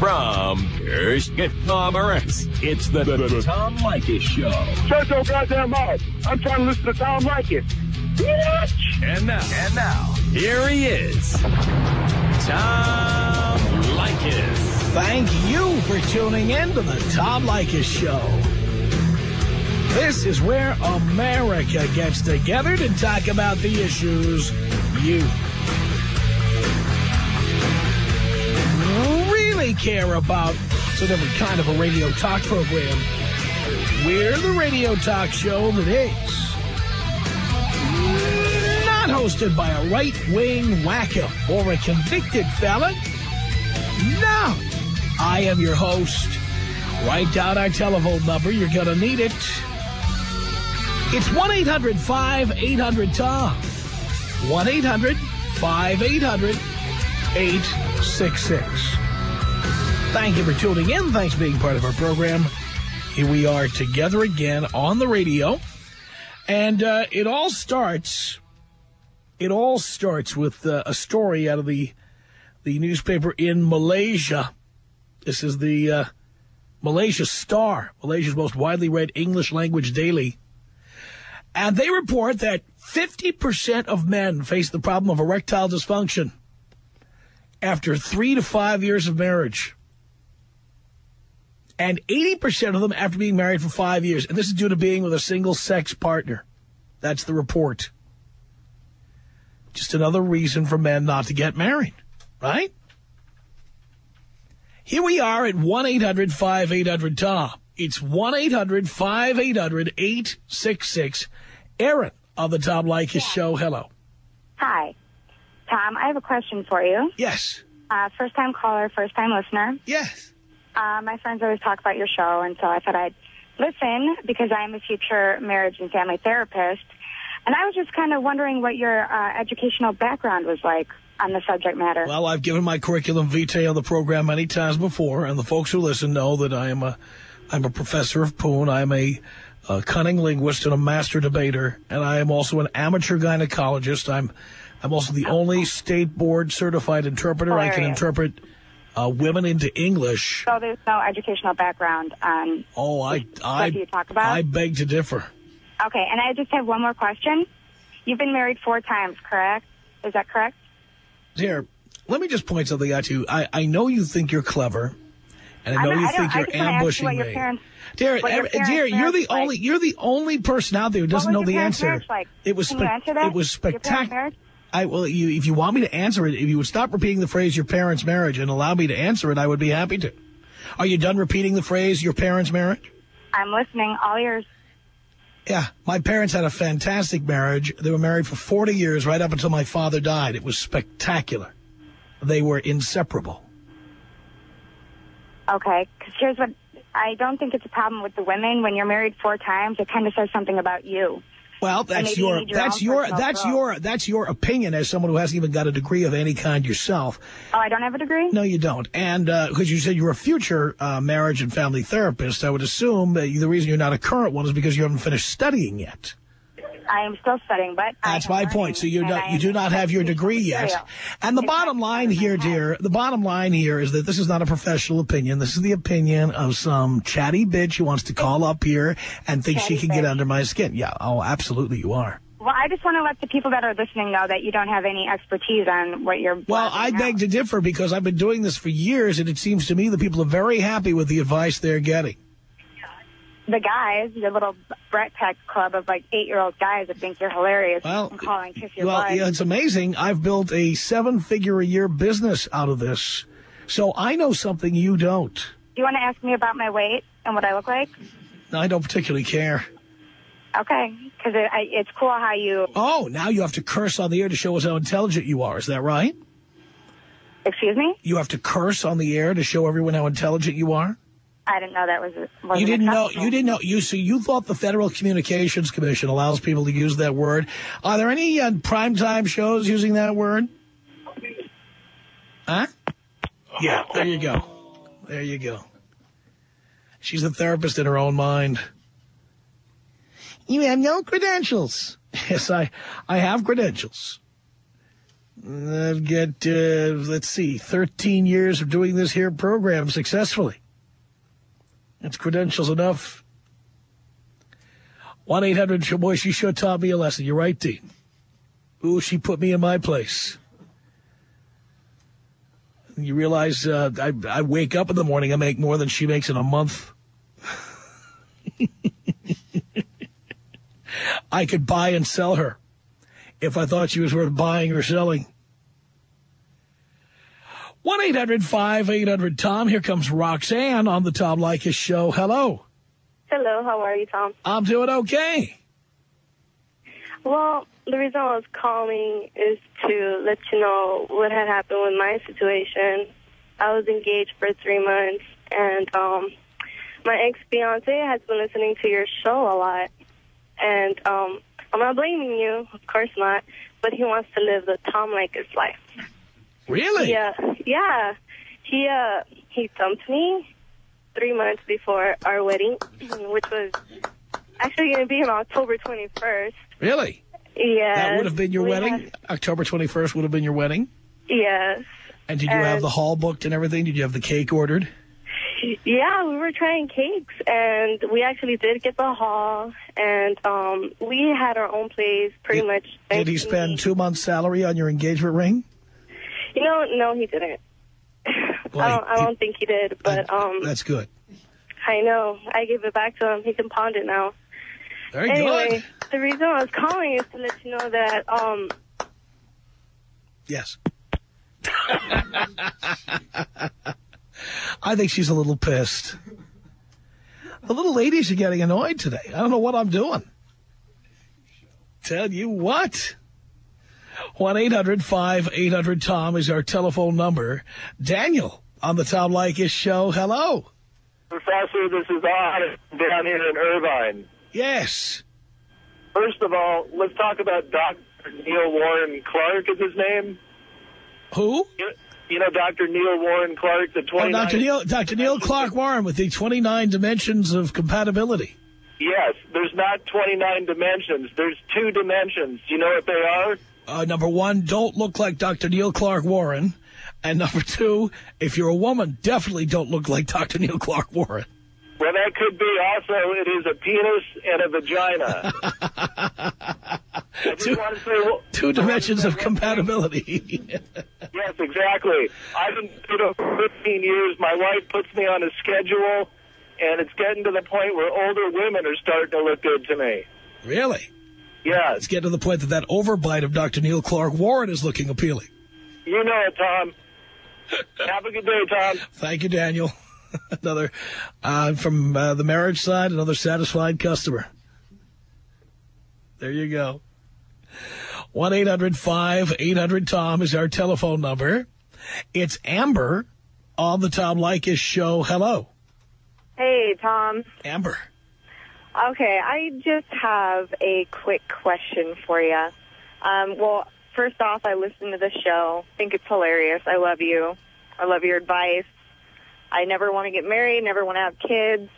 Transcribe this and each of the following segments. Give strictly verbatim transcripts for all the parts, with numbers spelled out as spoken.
from, here's Tom Morris. It's the, the, the Tom Leykis Show. Shut your goddamn mouth. I'm trying to listen to Tom Leykis. Bitch! And now, and now, here he is, Tom Leykis. Thank you for tuning in to the Tom Leykis Show. This is where America gets together to talk about the issues you really care about. It's a different kind of a radio talk program. We're the radio talk show that is not hosted by a right-wing wacko or a convicted felon. No. I am your host. Write down our telephone number. You're going to need it. It's one eight hundred five eight hundred Tom. one eight hundred five eight hundred eight six six. Thank you for tuning in. Thanks for being part of our program. Here we are together again on the radio. And uh, it all starts, it all starts with uh, a story out of the, the newspaper in Malaysia. This is the uh, Malaysia Star, Malaysia's most widely read English language daily. And they report that fifty percent of men face the problem of erectile dysfunction after three to five years of marriage. And eighty percent of them after being married for five years. And this is due to being with a single-sex partner. That's the report. Just another reason for men not to get married, right? Here we are at one eight hundred five eight hundred Tom. It's one eight hundred five eight hundred eight six six. Aaron of the Tom Leykis yeah. Show. Hello. Hi. Tom, I have a question for you. Yes. Uh, first-time caller, first-time listener. Yes. Uh, my friends always talk about your show, and so I thought I'd listen because I'm a future marriage and family therapist. And I was just kind of wondering what your uh, educational background was like on the subject matter. Well, I've given my curriculum vitae on the program many times before, and the folks who listen know that I am a, I'm a professor of Poon. I'm a, a cunning linguist and a master debater, and I am also an amateur gynecologist. I'm, I'm also the only state board certified interpreter. Hilarious. I can interpret uh, women into English. So there's no educational background on oh, I, I, what do you talk about? I beg to differ. Okay, and I just have one more question. You've been married four times, correct? Is that correct? Here, let me just point something out to you. I, I know you think you're clever, and I know I you I think you're ambushing you me. Parents, dear, dear, you're the only like. you're the only person out there who doesn't know the answer. Like? It was Can you answer that? It was spectacular. I well, you if you want me to answer it, if you would stop repeating the phrase "your parents' marriage" and allow me to answer it, I would be happy to. Are you done repeating the phrase "your parents' marriage"? I'm listening. All ears. Yeah, my parents had a fantastic marriage. They were married for forty years, right up until my father died. It was spectacular. They were inseparable. Okay, because here's what, I don't think it's a problem with the women. When you're married four times, it kind of says something about you. Well, that's your, you your that's your, that's growth. your, that's your opinion as someone who hasn't even got a degree of any kind yourself. Oh, I don't have a degree? No, you don't. And because uh, you said you're a future uh, marriage and family therapist, I would assume that the reason you're not a current one is because you haven't finished studying yet. I am still studying, but that's my point. So you not, you do not have your degree yet. And the bottom line here, dear, the bottom line here is that this is not a professional opinion. This is the opinion of some chatty bitch who wants to call up here and think she can get under my skin. Yeah, oh, absolutely you are. Well, I just want to let the people that are listening know that you don't have any expertise on what you're... Well, I now. beg to differ because I've been doing this for years, and it seems to me that people are very happy with the advice they're getting. The guys, your little Brat Pack club of like eight-year-old guys that think you're hilarious well, and calling kiss your well, butt. Yeah, it's amazing. I've built a seven-figure-a-year business out of this, so I know something you don't. Do you want to ask me about my weight and what I look like? No, I don't particularly care. Okay, because it, it's cool how you... Oh, now you have to curse on the air to show us how intelligent you are. Is that right? Excuse me? You have to curse on the air to show everyone how intelligent you are? I didn't know that was. was you didn't know. You didn't know. You so you thought the Federal Communications Commission allows people to use that word. Are there any uh, primetime shows using that word? Huh? Yeah. There you go. There you go. She's a therapist in her own mind. You have no credentials. Yes, I, I have credentials. I've got, uh, let's see, thirteen years of doing this here program successfully. That's credentials enough. one eight hundred, boy, she sure taught me a lesson. You're right, Dean. Ooh, she put me in my place. You realize uh, I, I wake up in the morning, I make more than she makes in a month. I could buy and sell her if I thought she was worth buying or selling. one eight hundred, five eight hundred, Tom. Here comes Roxanne on the Tom Leykis show. Hello. Hello, how are you, Tom? I'm doing okay. Well, the reason I was calling is to let you know what had happened with my situation. I was engaged for three months, and um, my ex-fiance has been listening to your show a lot. And um, I'm not blaming you, of course not, but he wants to live the Tom Leykis life. Really? Yeah, yeah. He uh, he dumped me three months before our wedding, which was actually going to be on October twenty-first. Really? Yes. That would have been your we wedding? had- October twenty-first would have been your wedding? Yes. And did you And- have the hall booked and everything? Did you have the cake ordered? Yeah, we were trying cakes, and we actually did get the hall, and um, we had our own place pretty Did- much. Did he spend two months' salary on your engagement ring? You know, no, he didn't. Well, I don't, I he- don't think he did, but um, That's good. I know. I gave it back to him. He can pawn it now. Very anyway, good. the reason I was calling is to let you know that um, Yes. I think she's a little pissed. The little ladies are getting annoyed today. I don't know what I'm doing. Tell you what. one eight hundred, five eight hundred, Tom is our telephone number. Daniel on the Tom Leykis show. Hello. Professor, this is Odd down here in Irvine. Yes. First of all, let's talk about Doctor Neil Warren Clark is his name. Who? You, you know Doctor Neil Warren Clark, the Oh, twenty-nine... Doctor Neil, Doctor Neil Clark Warren with the twenty-nine dimensions of compatibility. Yes, there's not twenty-nine dimensions. There's two dimensions. Do you know what they are? Uh, number one, don't look like Doctor Neil Clark Warren. And number two, if you're a woman, definitely don't look like Doctor Neil Clark Warren. Well, that could be also, it is a penis and a vagina. I just Two- want to say, well, Two dimensions of compatibility. Yes, exactly. I've been doing it for fifteen years. My wife puts me on a schedule, and it's getting to the point where older women are starting to look good to me. Really? Yes. Let's get to the point that that overbite of Doctor Neil Clark Warren is looking appealing. You know it, Tom. Have a good day, Tom. Thank you, Daniel. Another, uh, from uh, the marriage side, another satisfied customer. There you go. one eight hundred, five eight hundred, Tom is our telephone number. It's Amber on the Tom Leykis show. Hello. Hey, Tom. Amber. Okay, I just have a quick question for you. Um, well, first off, I listen to the show. think it's hilarious. I love you. I love your advice. I never want to get married, never want to have kids.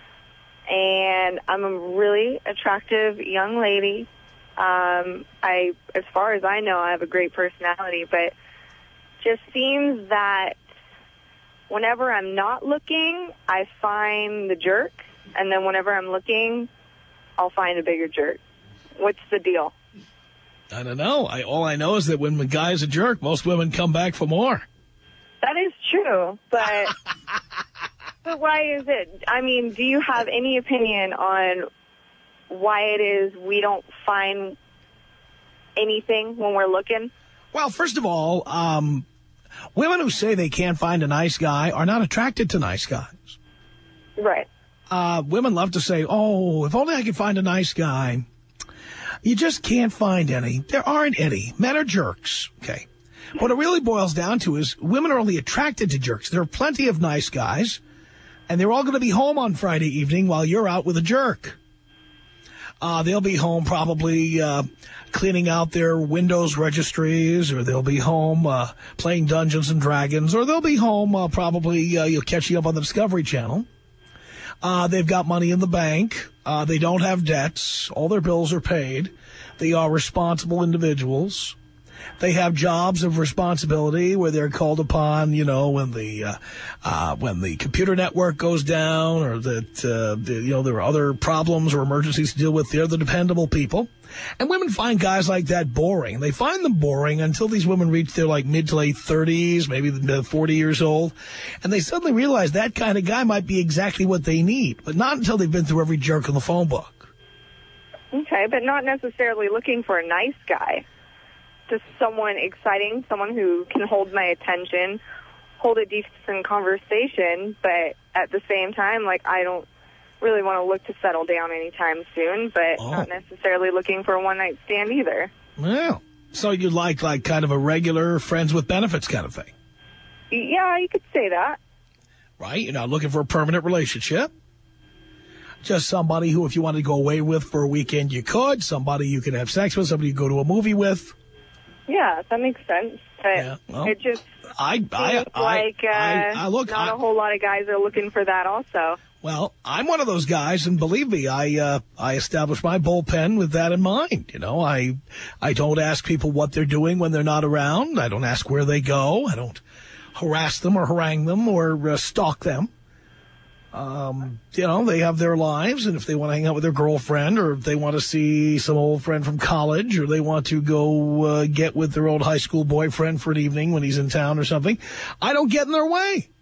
And I'm a really attractive young lady. Um, I, as far as I know, I have a great personality, but just seems that whenever I'm not looking, I find the jerk. And then whenever I'm looking, I'll find a bigger jerk. What's the deal? I don't know. I, all I know is that when a guy's a jerk, most women come back for more. That is true, but but why is it? I mean, do you have any opinion on why it is we don't find anything when we're looking? Well, first of all, um, women who say they can't find a nice guy are not attracted to nice guys. Right. Uh, women love to say, oh, if only I could find a nice guy. You just can't find any. There aren't any. Men are jerks. Okay. What it really boils down to is women are only attracted to jerks. There are plenty of nice guys, and they're all going to be home on Friday evening while you're out with a jerk. Uh, they'll be home probably uh, cleaning out their Windows registries, or they'll be home uh, playing Dungeons and Dragons, or they'll be home uh, probably uh, you're catching up on the Discovery Channel. Uh, they've got money in the bank. Uh, they don't have debts. All their bills are paid. They are responsible individuals. They have jobs of responsibility where they're called upon, you know, when the uh, uh, when the computer network goes down, or that uh, the, you know, there are other problems or emergencies to deal with. They're the dependable people. And women find guys like that boring. They find them boring until these women reach their like mid to late thirties, maybe forty years old, and they suddenly realize that kind of guy might be exactly what they need, but not until they've been through every jerk in the phone book. Okay, but not necessarily looking for a nice guy. Just someone exciting, someone who can hold my attention, hold a decent conversation, but at the same time, like, I don't really want to look to settle down anytime soon, but oh. not necessarily looking for a one-night stand either. Well, so you like, like, kind of a regular friends with benefits kind of thing? Yeah, you could say that. Right? You're not looking for a permanent relationship? Just somebody who, if you wanted to go away with for a weekend, you could. Somebody you could have sex with, somebody you go to a movie with. Yeah, that makes sense. But yeah, well, it just I, seems I, I, like uh, I, I look, not I, a whole lot of guys are looking for that also. Well, I'm one of those guys, and believe me, I uh, I establish my bullpen with that in mind. You know, I I don't ask people what they're doing when they're not around. I don't ask where they go. I don't harass them or harangue them or uh, stalk them. Um, you know, they have their lives, and if they want to hang out with their girlfriend, or if they want to see some old friend from college, or they want to go uh, get with their old high school boyfriend for an evening when he's in town or something, I don't get in their way.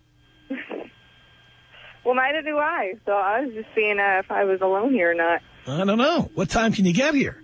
Well, neither do I. So I was just seeing uh, if I was alone here or not. I don't know. What time can you get here?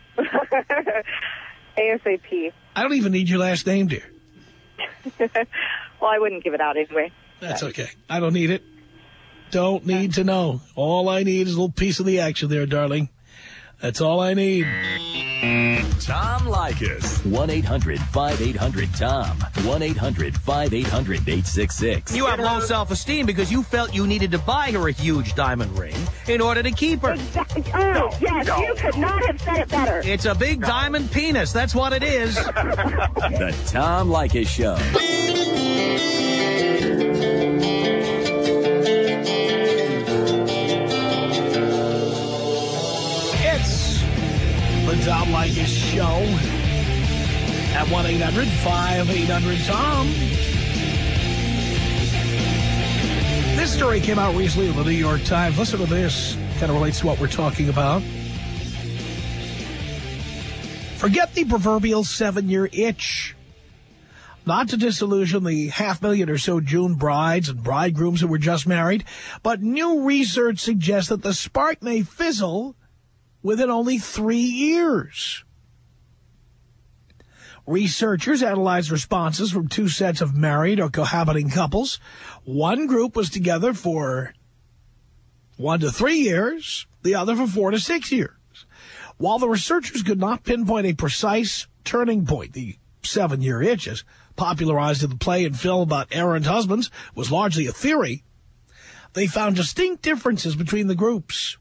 ASAP. I don't even need your last name, dear. Well, I wouldn't give it out anyway. That's okay. I don't need it. Don't need to know. All I need is a little piece of the action there, darling. That's all I need. Tom Leykis. one eight hundred five eight hundred Tom. one eight hundred five eight hundred eight six six. You have low self-esteem because you felt you needed to buy her a huge diamond ring in order to keep her. Exactly. Oh, yes, no. You could not have said it better. It's a big no. diamond penis. That's what it is. The Tom Leykis Show. The Tom Leykis Show at one eight hundred five eight hundred Tom. This story came out recently in the New York Times. Listen to this. Kind of relates to what we're talking about. Forget the proverbial seven-year itch. Not to disillusion the half million or so June brides and bridegrooms who were just married, but new research suggests that the spark may fizzle within only three years. Researchers analyzed responses from two sets of married or cohabiting couples. One group was together for one to three years, the other for four to six years. While the researchers could not pinpoint a precise turning point, the seven-year itch, as popularized in the play and film about errant husbands, was largely a theory, they found distinct differences between the groups.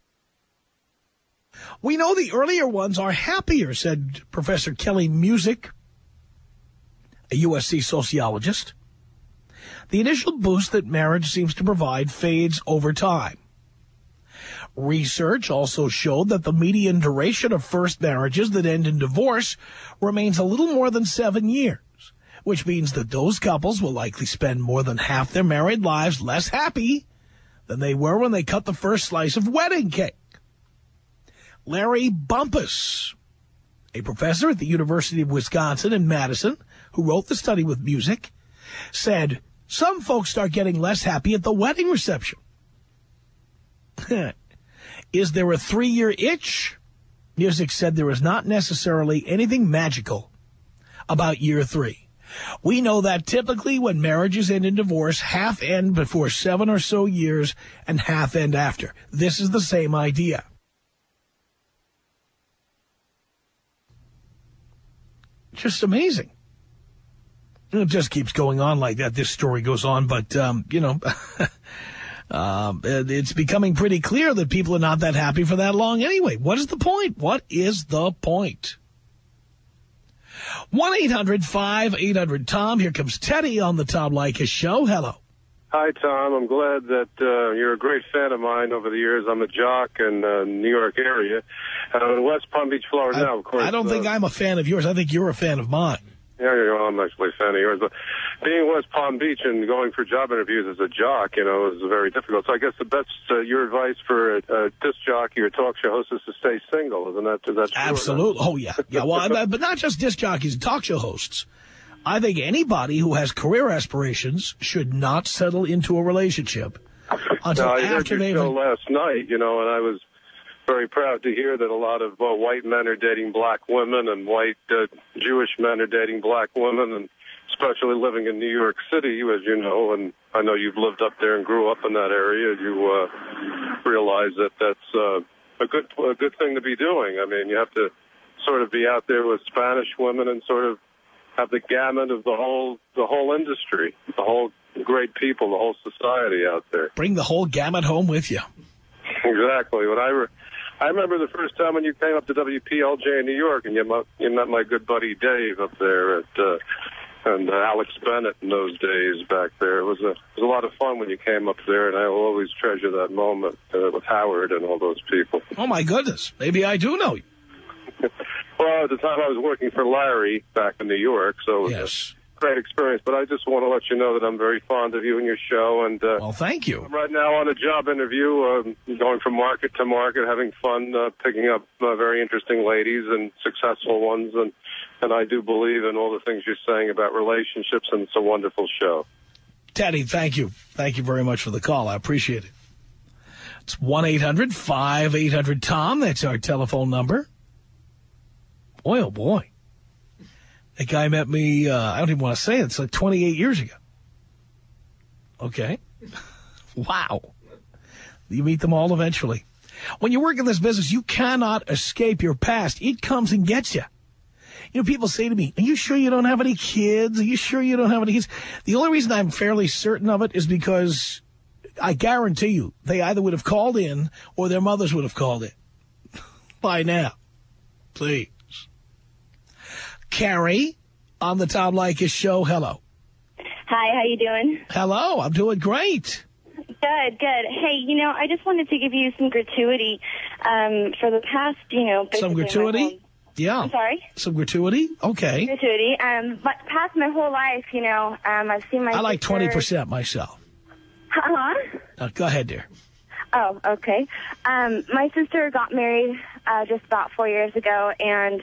We know the earlier ones are happier, said Professor Kelly Musick, a U S C sociologist. The initial boost that marriage seems to provide fades over time. Research also showed that the median duration of first marriages that end in divorce remains a little more than seven years, which means that those couples will likely spend more than half their married lives less happy than they were when they cut the first slice of wedding cake. Larry Bumpus, a professor at the University of Wisconsin in Madison, who wrote the study with Musick, said, some folks start getting less happy at the wedding reception. Is there a three-year itch? Musick said there is not necessarily anything magical about year three. We know that typically when marriages end in divorce, half end before seven or so years and half end after. This is the same idea. Just amazing. It just keeps going on like that. This story goes on, but, um, you know, um, it's becoming pretty clear that people are not that happy for that long anyway. What is the point? What is the point? one eight hundred five eight hundred Tom. Here comes Teddy on the Tom Leykis Show. Hello. Hi, Tom. I'm glad that uh, you're a great fan of mine over the years. I'm a jock in the uh, New York area. Uh, in West Palm Beach, Florida I, now, of course. I don't uh, think I'm a fan of yours. I think you're a fan of mine. Yeah, you know, I'm actually a fan of yours. But being in West Palm Beach and going for job interviews as a jock, you know, is very difficult. So I guess the best, uh, your advice for a, a disc jockey or talk show host is to stay single. Isn't that, is that true? Absolutely. Oh, yeah. Yeah. Well, I, but not just disc jockeys and talk show hosts. I think anybody who has career aspirations should not settle into a relationship until no, I after heard your they've... show last night, you know, and I was very proud to hear that a lot of uh, white men are dating black women and white uh, Jewish men are dating black women, and especially living in New York City, as you know, and I know you've lived up there and grew up in that area, you uh, realize that that's uh, a good a good thing to be doing. I mean, you have to sort of be out there with Spanish women and sort of have the gamut of the whole the whole industry, the whole great people, the whole society out there. Bring the whole gamut home with you. Exactly. When I, re I remember the first time when you came up to W P L J in New York, and you met, you met my good buddy Dave up there at uh, and uh, Alex Bennett in those days back there. It was a it was a lot of fun when you came up there, and I will always treasure that moment uh, with Howard and all those people. Oh my goodness! Maybe I do know you. Well, at the time I was working for Larry back in New York, so it was yes. a great experience. But I just want to let you know that I'm very fond of you and your show. And uh, well, thank you. I'm right now on a job interview, uh, going from market to market, having fun, uh, picking up uh, very interesting ladies and successful ones. And, and I do believe in all the things you're saying about relationships, and it's a wonderful show. Teddy, thank you. Thank you very much for the call. I appreciate it. It's one eight hundred five eight hundred Tom. That's our telephone number. Boy, oh, boy. That guy met me, uh, I don't even want to say it, it's like twenty-eight years ago. Okay. Wow. You meet them all eventually. When you work in this business, you cannot escape your past. It comes and gets you. You know, people say to me, are you sure you don't have any kids? Are you sure you don't have any kids? The only reason I'm fairly certain of it is because I guarantee you they either would have called in or their mothers would have called in by now. Please. Carrie on the Tom Leykis show. Hello. Hi, how you doing? Hello, I'm doing great. Good, good. Hey, you know, I just wanted to give you some gratuity um, for the past, you know... Some gratuity? Yeah. I'm sorry? Some gratuity? Okay. Gratuity. Um, but past my whole life, you know, um, I've seen my I like sister... twenty percent myself. Uh-huh. Uh, go ahead, dear. Oh, okay. Um, my sister got married uh, just about four years ago, and...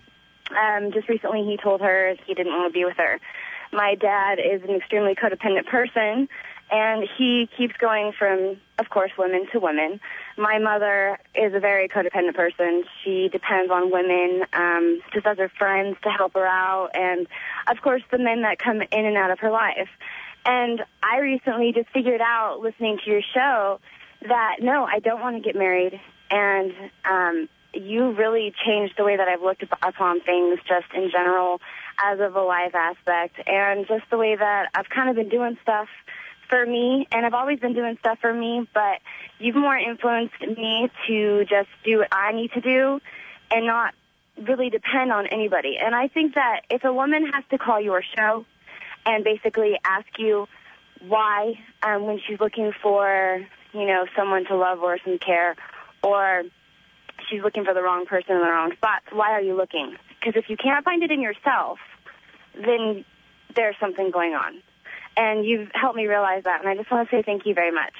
Um, just recently he told her he didn't want to be with her. My dad is an extremely codependent person, and he keeps going from, of course, women to women. My mother is a very codependent person. She depends on women, um, just as her friends to help her out, and, of course, the men that come in and out of her life. And I recently just figured out, listening to your show, that, no, I don't want to get married, and... Um, you really changed the way that I've looked upon things just in general as of a life aspect, and just the way that I've kind of been doing stuff for me, and I've always been doing stuff for me, but you've more influenced me to just do what I need to do and not really depend on anybody. And I think that if a woman has to call your show and basically ask you why um, when she's looking for, you know, someone to love or some care, or she's looking for the wrong person in the wrong spots, why are you looking? Because if you can't find it in yourself, then there's something going on. And you've helped me realize that, and I just want to say thank you very much.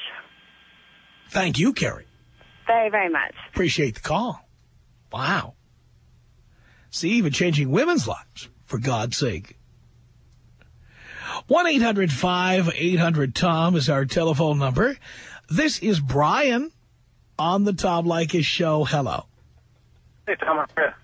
Thank you, Carrie. Very, very much. Appreciate the call. Wow. See, even changing women's lives, for God's sake. one eight hundred five eight hundred Tom is our telephone number. This is Brian on the Tom Leykis show. Hello. Hey, Tom. How are you?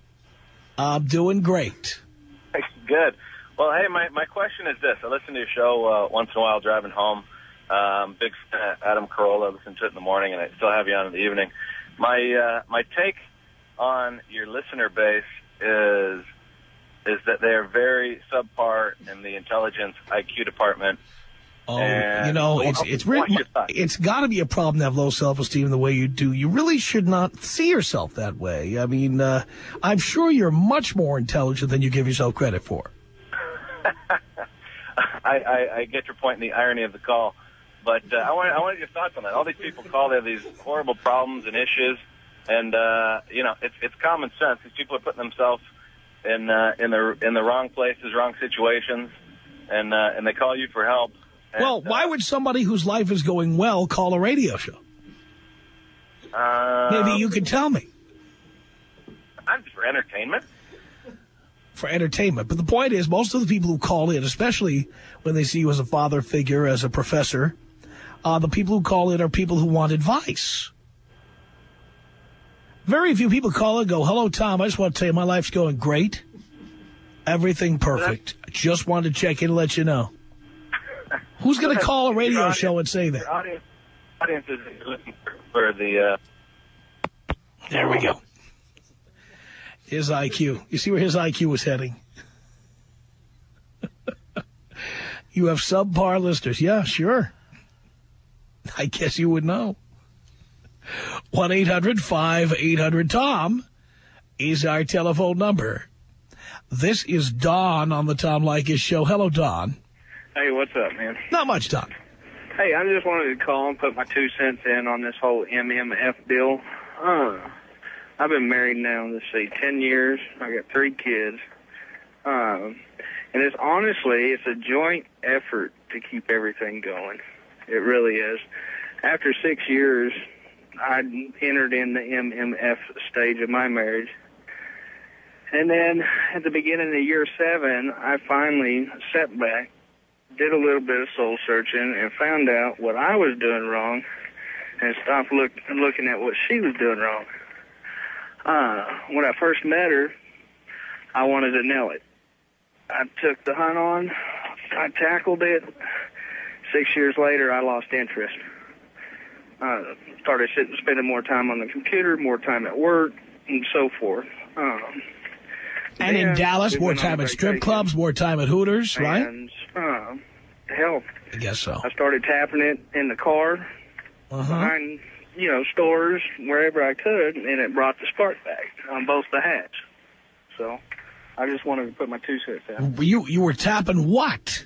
I'm doing great. Good. Well, hey, my, my question is this. I listen to your show uh, once in a while driving home. Um, big fan of Adam Carolla. I listen to it in the morning, and I still have you on in the evening. My uh, my take on your listener base is is that they are very subpar in the intelligence I Q department. Oh, and you know, it's it's really, it's got to be a problem to have low self-esteem the way you do. You really should not see yourself that way. I mean, uh, I'm sure you're much more intelligent than you give yourself credit for. I, I, I get your point in the irony of the call. But uh, I want I wanted your thoughts on that. All these people call, they have these horrible problems and issues, and uh, you know, it's it's common sense. These people are putting themselves in uh, in the in the wrong places, wrong situations, and uh, and they call you for help. And, well, why uh, would somebody whose life is going well call a radio show? Uh, Maybe you could tell me. I'm just for entertainment. For entertainment. But the point is, most of the people who call in, especially when they see you as a father figure, as a professor, uh, the people who call in are people who want advice. Very few people call in and go, hello, Tom, I just want to tell you my life's going great. Everything perfect. I just wanted to check in and let you know. Who's going to call a radio audience, show and say that? Your audience, audience is looking for the... Uh... There we go. His I Q. You see where his I Q was heading? You have subpar listeners. Yeah, sure. I guess you would know. one eight hundred five eight hundred Tom is our telephone number. This is Don on the Tom Leykis Show. Hello, Don. Hey, what's up, man? Not much, Don. Hey, I just wanted to call and put my two cents in on this whole M M F deal. Uh, I've been married now, let's see, ten years. I got three kids. Um, and it's honestly, it's a joint effort to keep everything going. It really is. After six years, I entered in the M M F stage of my marriage. And then at the beginning of year seven, I finally sat back, did a little bit of soul searching, and found out what I was doing wrong and stopped look, looking at what she was doing wrong. Uh, when I first met her, I wanted to nail it. I took the hunt on. I tackled it. Six years later, I lost interest. Uh, started sitting, spending more time on the computer, more time at work, and so forth. Um, and in Dallas, more time at strip clubs, more time at Hooters, right? And, uh, hell, I guess so. I started tapping it in the car, uh-huh. behind, you know, stores, wherever I could, and it brought the spark back on both the hats. So I just wanted to put my two cents out. You, you were tapping what?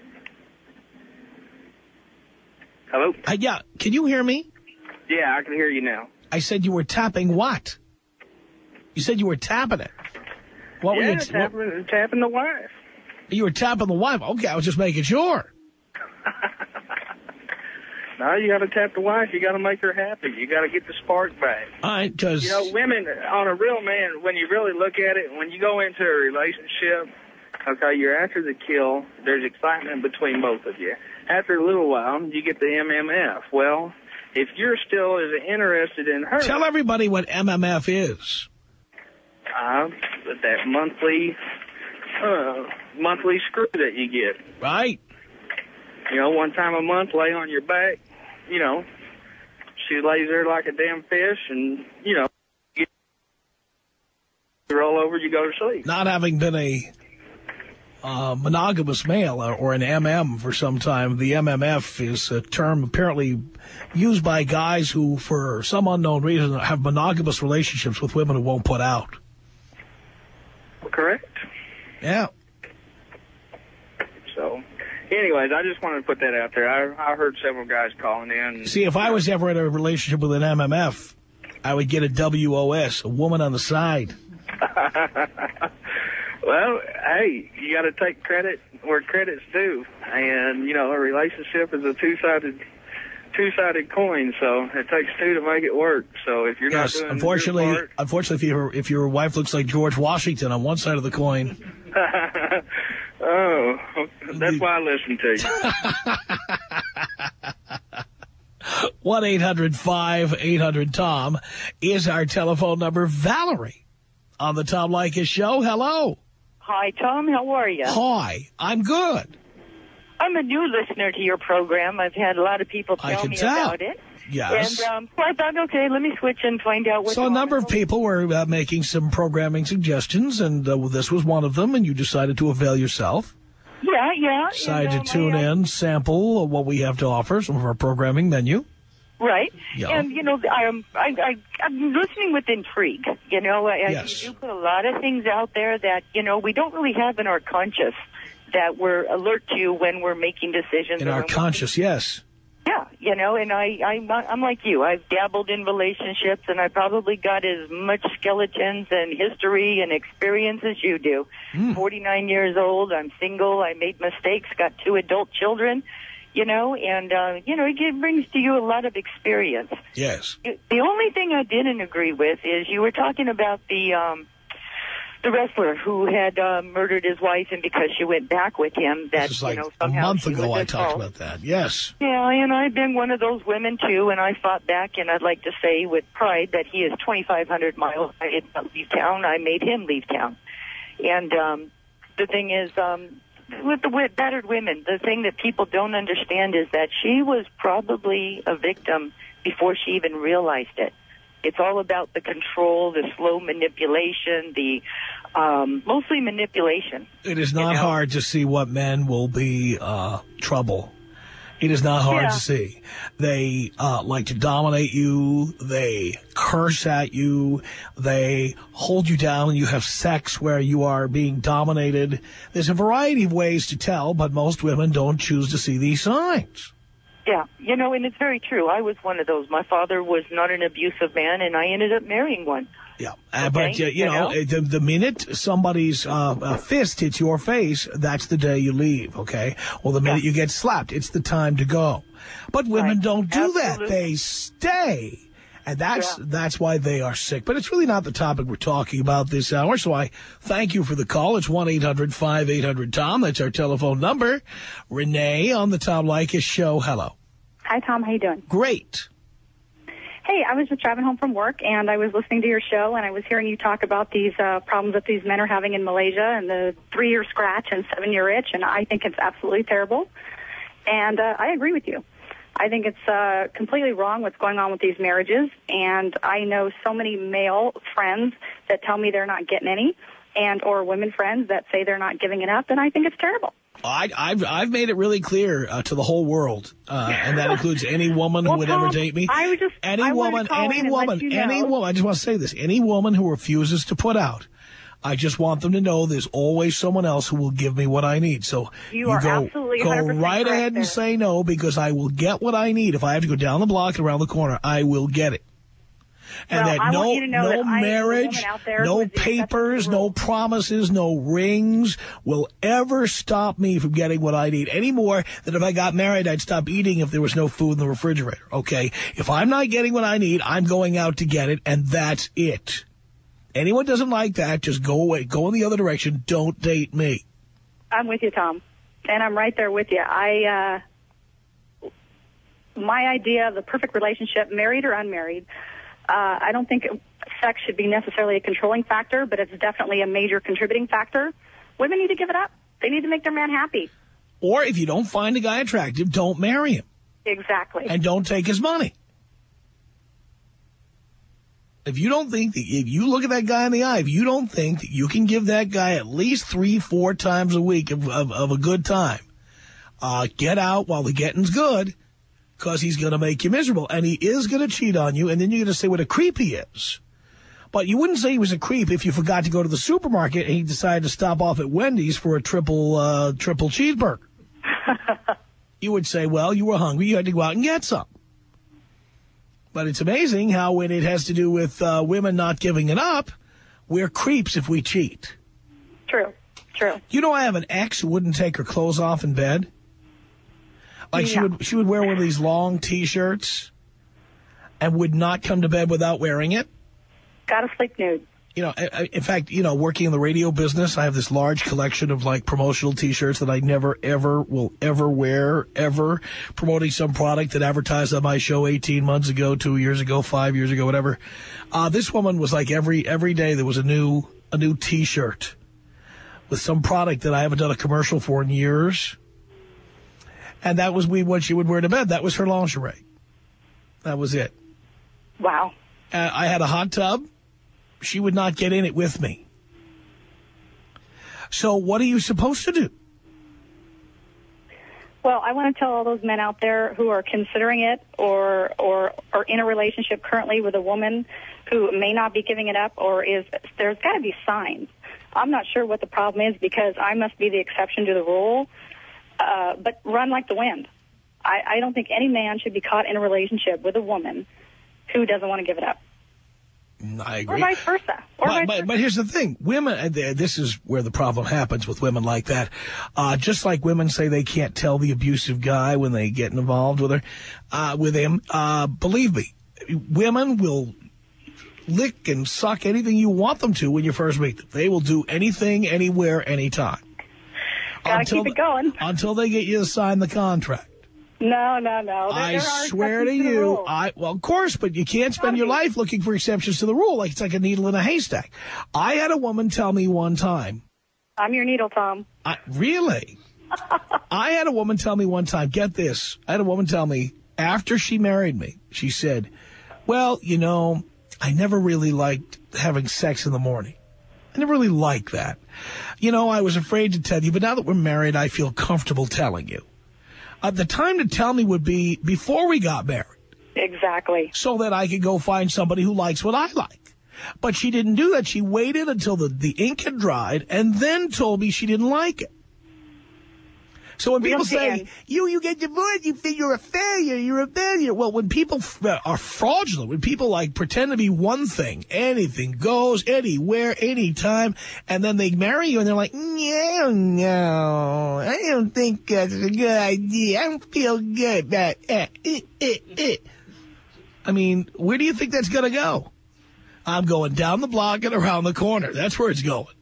Hello? Uh, yeah, can you hear me? Yeah, I can hear you now. I said you were tapping what? You said you were tapping it. What yeah, were you tapping, what? tapping the wife. You were tapping the wife. Okay, I was just making sure. No, you got to tap the wife. You got to make her happy. You got to get the spark back. All right, because... You know, women, on a real man, when you really look at it, when you go into a relationship, okay, you're after the kill, there's excitement between both of you. After a little while, you get the M M F. Well, if you're still as interested in her... Tell everybody what M M F is. Uh, that monthly, uh, monthly screw that you get. Right. You know, one time a month, lay on your back. You know, she lays there like a damn fish, and, you know, you roll over, you go to sleep. Not having been a uh, monogamous male or an M M for some time, the M M F is a term apparently used by guys who, for some unknown reason, have monogamous relationships with women who won't put out. Correct. Yeah. So... Anyways, I just wanted to put that out there. I, I heard several guys calling in. See, if I was ever in a relationship with an M M F, I would get a W O S, a woman on the side. Well, hey, you got to take credit where credit's due. And, you know, a relationship is a two-sided two-sided coin, so it takes two to make it work. So if you're yes, not doing unfortunately, your part, unfortunately, if your if your wife looks like George Washington on one side of the coin. Oh, that's why I listen to you. one eight hundred five eight hundred Tom is our telephone number. Valerie on the Tom Leykis Show. Hello. Hi, Tom. How are you? Hi. I'm good. I'm a new listener to your program. I've had a lot of people tell me tell. about it. Yes. And um, so I thought, okay, let me switch and find out what... So a number of people were uh, making some programming suggestions, and uh, well, this was one of them, and you decided to avail yourself. Yeah, yeah. Decided and, um, to tune I, uh, in, sample what we have to offer, some of our programming menu. Right. Yeah. And, you know, I'm, I, I, I'm listening with intrigue. You know, I, yes. you do put a lot of things out there that, you know, we don't really have in our conscious that we're alert to when we're making decisions. In our conscious, yes. Yeah, you know, and I, I, I'm like you. I've dabbled in relationships, and I probably got as much skeletons and history and experience as you do. Mm. forty-nine years old, I'm single, I made mistakes, got two adult children, you know, and, uh, you know, it brings to you a lot of experience. Yes. The only thing I didn't agree with is you were talking about the... Um, The wrestler who had uh, murdered his wife, and because she went back with him, that, this is like you know, somehow a month she ago was I at talked fault. about that. Yes. Yeah, and I've been one of those women, too, and I fought back, and I'd like to say with pride that he is twenty-five hundred miles. I did not leave town. I made him leave town. And um, the thing is, um, with the with battered women, the thing that people don't understand is that she was probably a victim before she even realized it. It's all about the control, the slow manipulation, the um, mostly manipulation. It is not you know? hard to see what men will be uh, trouble. It is not hard yeah. to see. They uh, like to dominate you. They curse at you. They hold you down and you have sex where you are being dominated. There's a variety of ways to tell, but most women don't choose to see these signs. Yeah, you know, and it's very true. I was one of those. My father was not an abusive man, and I ended up marrying one. Yeah, uh, but, uh, you, you know, know? The, the minute somebody's uh, uh, fist hits your face, that's the day you leave, okay? Or the minute yeah. you get slapped, it's the time to go. But women right. don't do Absolutely. that. They stay. And that's yeah. that's why they are sick. But it's really not the topic we're talking about this hour, so I thank you for the call. It's one eight hundred five eight hundred Tom. That's our telephone number. Renee on the Tom Leykis Show. Hello. Hi, Tom. How you doing? Great. Hey, I was just driving home from work, and I was listening to your show, and I was hearing you talk about these uh, problems that these men are having in Malaysia and the three-year scratch and seven-year itch, and I think it's absolutely terrible. And uh, I agree with you. I think it's uh, completely wrong what's going on with these marriages, and I know so many male friends that tell me they're not getting any, and or women friends that say they're not giving it up, and I think it's terrible. I, I've I've made it really clear uh, to the whole world, uh, and that includes any woman who well, would Tom, ever date me. I was just any I woman, any woman, you know. any woman. I just want to say this: any woman who refuses to put out, I just want them to know there's always someone else who will give me what I need. So you, you are go absolutely go right ahead there. and say no, because I will get what I need. If I have to go down the block and around the corner, I will get it. And well, that I no, want you to know no that marriage, no papers, no promises, no rings will ever stop me from getting what I need. Any more than if I got married, I'd stop eating if there was no food in the refrigerator, okay? If I'm not getting what I need, I'm going out to get it, and that's it. Anyone doesn't like that, just go away. Go in the other direction. Don't date me. I'm with you, Tom. And I'm right there with you. I, uh, my idea of the perfect relationship, married or unmarried, Uh, I don't think sex should be necessarily a controlling factor, but it's definitely a major contributing factor. Women need to give it up. They need to make their man happy. Or if you don't find a guy attractive, don't marry him. Exactly. And don't take his money. If you don't think that, if you look at that guy in the eye, if you don't think that you can give that guy at least three, four times a week of, of, of a good time, uh, get out while the getting's good. Because he's going to make you miserable, and he is going to cheat on you, and then you're going to say what a creep he is. But you wouldn't say he was a creep if you forgot to go to the supermarket and he decided to stop off at Wendy's for a triple uh, triple cheeseburger. You would say, well, you were hungry, you had to go out and get some. But it's amazing how when it has to do with uh, women not giving it up, we're creeps if we cheat. True, true. You know, I have an ex who wouldn't take her clothes off in bed. Like yeah. she would she would wear one of these long T-shirts and would not come to bed without wearing it. Gotta sleep nude. You know, in fact, you know, working in the radio business, I have this large collection of, like, promotional T-shirts that I never, ever will ever wear, ever, promoting some product that advertised on my show eighteen months ago, two years ago, five years ago, whatever. Uh, this woman was like every every day there was a new a new T-shirt with some product that I haven't done a commercial for in years. And that was we what she would wear to bed. That was her lingerie. That was it. Wow. Uh, I had a hot tub. She would not get in it with me. So what are you supposed to do? Well, I want to tell all those men out there who are considering it or or are in a relationship currently with a woman who may not be giving it up or is, there's got to be signs. I'm not sure what the problem is because I must be the exception to the rule. Uh, but run like the wind. I, I don't think any man should be caught in a relationship with a woman who doesn't want to give it up. I agree. Or vice versa. Or but, vice but, versa. but here's the thing. Women, this is where the problem happens with women like that. Uh, just like women say they can't tell the abusive guy when they get involved with her, uh, with him, uh, believe me, women will lick and suck anything you want them to when you first meet them. They will do anything, anywhere, anytime. Gotta until, keep it going. Until they get you to sign the contract. No, no, no. There, I there are swear to exceptions the you, rule. I well, of course, but you can't spend your life looking for exceptions to the rule. Like it's like a needle in a haystack. I had a woman tell me one time. I'm your needle, Tom. I, really? I had a woman tell me one time, get this. I had a woman tell me after she married me, she said, well, you know, I never really liked having sex in the morning. I never really liked that. You know, I was afraid to tell you, but now that we're married, I feel comfortable telling you. Uh, the time to tell me would be before we got married. Exactly. So that I could go find somebody who likes what I like. But she didn't do that. She waited until the, the ink had dried and then told me she didn't like it. So when people say, you, you get divorced, you think you're a failure, you're a failure. Well, when people are fraudulent, when people like pretend to be one thing, anything goes, anywhere, anytime, and then they marry you and they're like, no, no, I don't think that's a good idea. I don't feel good about it. it, it, it. I mean, where do you think that's going to go? I'm going down the block and around the corner. That's where it's going.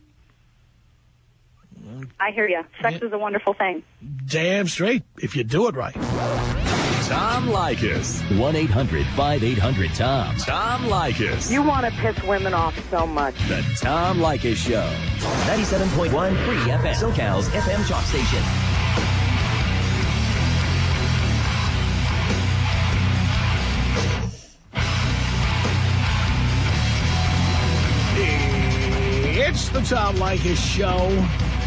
I hear you. Sex is a wonderful thing. Damn straight, if you do it right. Tom Leykis. one eight hundred five eight hundred Tom. Tom Leykis. You want to piss women off so much. The Tom Leykis Show. ninety-seven point one Free F M. SoCal's F M talk station. It's the Tom Leykis Show.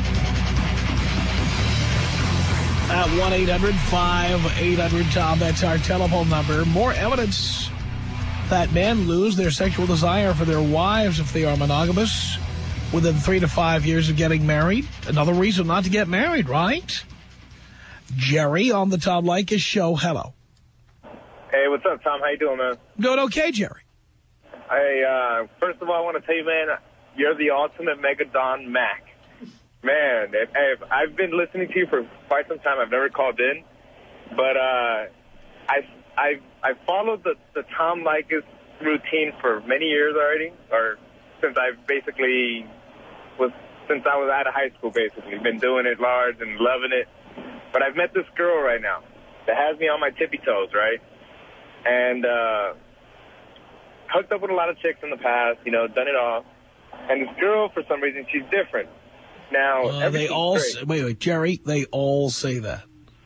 At one eight hundred five eight hundred Tom, that's our telephone number. More evidence that men lose their sexual desire for their wives if they are monogamous within three to five years of getting married. Another reason not to get married, right? Jerry on the Tom Leykis Show. Hello. Hey, what's up, Tom? How you doing, man? Doing okay, Jerry. Hey, uh, first of all, I want to tell you, man, you're the ultimate Megadon Mac. Man, if, if I've been listening to you for quite some time. I've never called in, but uh, I I I followed the the Tom Leykis routine for many years already, or since I basically was since I was out of high school. Basically, been doing it large and loving it. But I've met this girl right now that has me on my tippy toes, right? And uh, hooked up with a lot of chicks in the past, you know, done it all. And this girl, for some reason, she's different. Now, uh, they all say, wait, wait, Jerry, they all say that.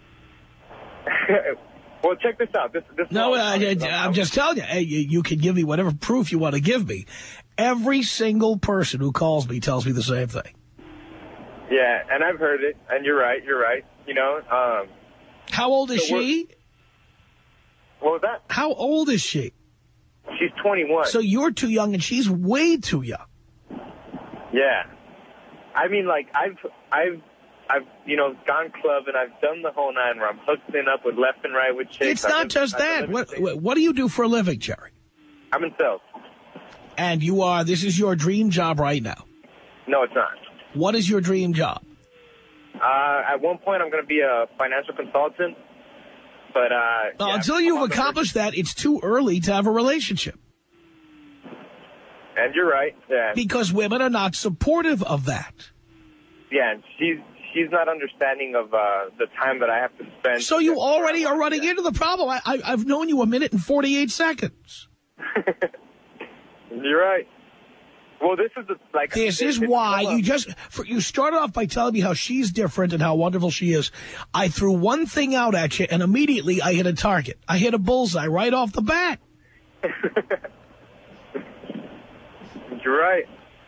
Well, check this out. This, this no, I, I, I'm just telling you, hey, you, you can give me whatever proof you want to give me. Every single person who calls me tells me the same thing. Yeah, and I've heard it, and you're right, you're right. You know, um, how old is so she? What was that? How old is she? She's twenty-one. So you're too young, and she's way too young. Yeah. I mean, like, I've, I've, I've, you know, gone club and I've done the whole nine where I'm hooked in up with left and right with chicks. It's not been, just that. What, what do you do for a living, Jerry? I'm in sales. And you are, this is your dream job right now? No, it's not. What is your dream job? Uh, at one point, I'm going to be a financial consultant. But, uh, well, yeah, until you've accomplished that, it's too early to have a relationship. And you're right. Yeah. Because women are not supportive of that. Yeah, and she's she's not understanding of uh, the time that I have to spend. So you already are running into the problem. I, I, I've known you a minute and forty-eight seconds. You're right. Well, this is the, like. This it, is why you just for, you started off by telling me how she's different and how wonderful she is. I threw one thing out at you, and immediately I hit a target. I hit a bullseye right off the bat. You're right.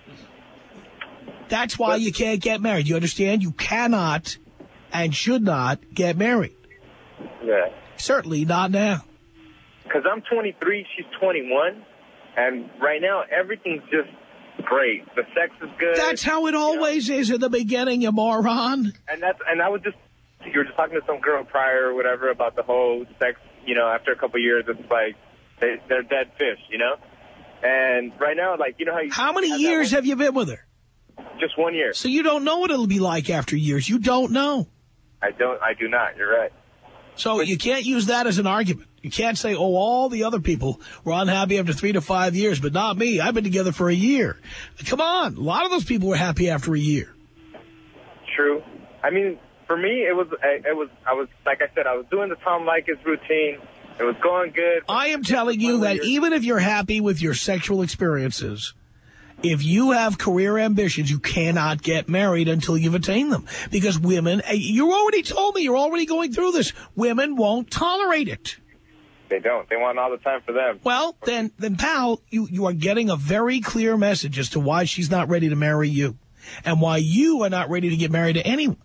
That's why but, you can't get married. You understand? You cannot and should not get married. Yeah. Certainly not now. Because I'm twenty-three, she's twenty-one, and right now everything's just great. The sex is good. That's how it always you know? is in the beginning, you moron. And that's and I was just you were just talking to some girl prior or whatever about the whole sex, you know, after a couple of years, it's like they, they're dead fish, you know? And right now, like, you know how you... How many years have you been with her? Just one year. So you don't know what it'll be like after years. You don't know. I don't, I do not. You're right. So you can't use that as an argument. You can't say, oh, all the other people were unhappy after three to five years, but not me. I've been together for a year. Come on. A lot of those people were happy after a year. True. I mean, for me, it was, it was, I was, like I said, I was doing the Tom Leykis routine. It was going good. I am telling you that even if you're happy with your sexual experiences, if you have career ambitions, you cannot get married until you've attained them. Because women, you already told me, you're already going through this. Women won't tolerate it. They don't. They want all the time for them. Well, then, then pal, you, you are getting a very clear message as to why she's not ready to marry you. And why you are not ready to get married to anyone.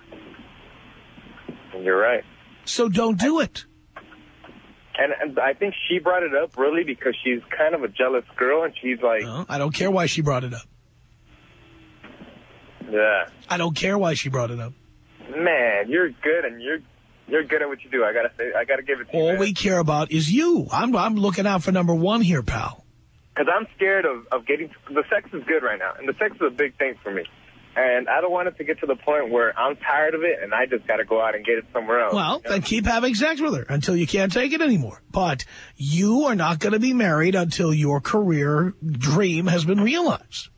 You're right. So don't do it. And, and I think she brought it up really because she's kind of a jealous girl, and she's like... No, I don't care why she brought it up. Yeah. I don't care why she brought it up. Man, you're good, and you're you're good at what you do. I gotta say, I gotta give it to you. All man. we care about is you. I'm I'm looking out for number one here, pal. Because I'm scared of, of getting... The sex is good right now, and the sex is a big thing for me. And I don't want it to get to the point where I'm tired of it and I just got to go out and get it somewhere else. Well, you know? then keep having sex with her until you can't take it anymore. But you are not going to be married until your career dream has been realized.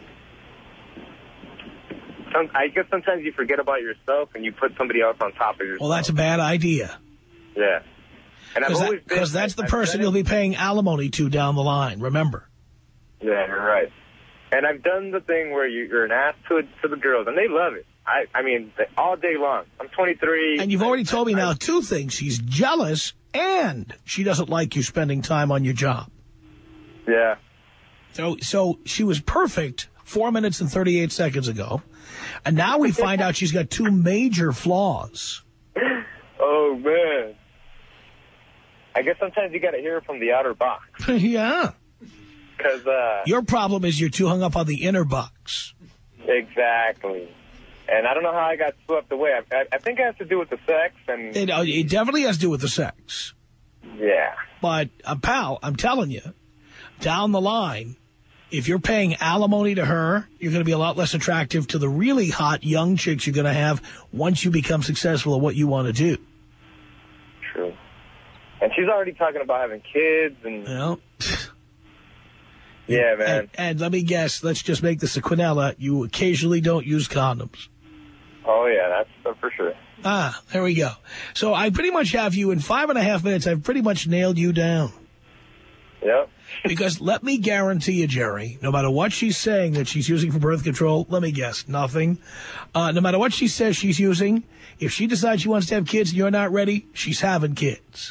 Some, I guess sometimes you forget about yourself and you put somebody else on top of yourself. Well, that's a bad idea. Yeah. And I've always been... Because that's the person you'll be paying alimony to down the line, remember. Yeah, you're right. And I've done the thing where you, you're an ass to, to the girls, and they love it. I, I mean, they, all day long. I'm twenty-three. And you've already told me now two things. She's jealous, and she doesn't like you spending time on your job. Yeah. So, so she was perfect four minutes and thirty-eight seconds ago, and now we find out she's got two major flaws. Oh, man. I guess sometimes you got to hear it from the outer box. Yeah. Because uh, your problem is you're too hung up on the inner box. Exactly. And I don't know how I got swept away. I, I, I think it has to do with the sex. And It, uh, it definitely has to do with the sex. Yeah. But, uh, pal, I'm telling you, down the line, if you're paying alimony to her, you're going to be a lot less attractive to the really hot young chicks you're going to have once you become successful at what you want to do. True. And she's already talking about having kids. And well, yeah, man. And, and let me guess, let's just make this a quinella. You occasionally don't use condoms. Oh, yeah, that's uh, for sure. Ah, there we go. So I pretty much have you in five and a half minutes. I've pretty much nailed you down. Yep. Because let me guarantee you, Jerry, no matter what she's saying that she's using for birth control, let me guess, nothing. Uh, no matter what she says she's using, if she decides she wants to have kids and you're not ready, she's having kids.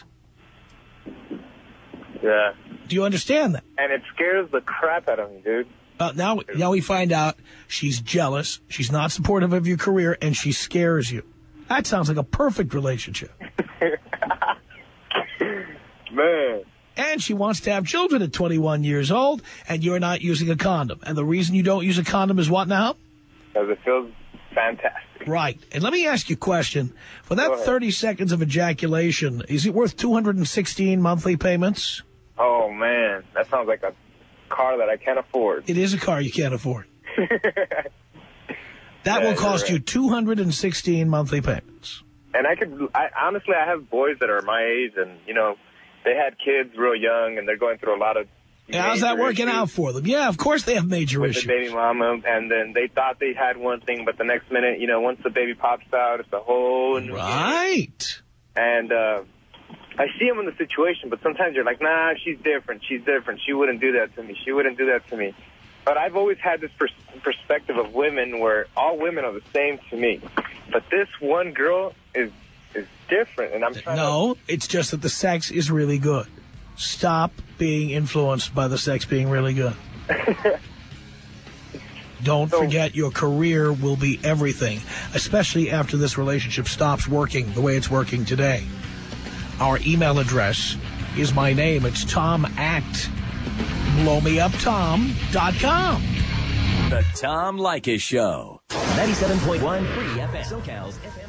Yeah. Do you understand that? And it scares the crap out of me, dude. Uh, now, now we find out she's jealous, she's not supportive of your career, and she scares you. That sounds like a perfect relationship. Man. And she wants to have children at twenty-one years old, and you're not using a condom. And the reason you don't use a condom is what now? Because it feels fantastic. Right. And let me ask you a question. For that thirty seconds of ejaculation, is it worth two hundred sixteen monthly payments? Oh, man. That sounds like a car that I can't afford. It is a car you can't afford. That Yeah, will cost right. you two hundred sixteen monthly payments. And I could, I, honestly, I have boys that are my age, and, you know, they had kids real young, and they're going through a lot of Yeah, how's that working out for them? Yeah, of course they have major with issues. the baby mama, and then they thought they had one thing, but the next minute, you know, once the baby pops out, it's a whole new Right. And uh, I see them in the situation, but sometimes you're like, nah, she's different. She's different. She wouldn't do that to me. She wouldn't do that to me. But I've always had this pers perspective of women where all women are the same to me. But this one girl is is different, and I'm trying No, it's just that the sex is really good. Stop being influenced by the sex being really good. Don't forget your career will be everything, especially after this relationship stops working the way it's working today. Our email address is my name. It's Tom at blow me up tom dot com. The Tom Leykis Show. ninety-seven point one Free F M. SoCal's F M.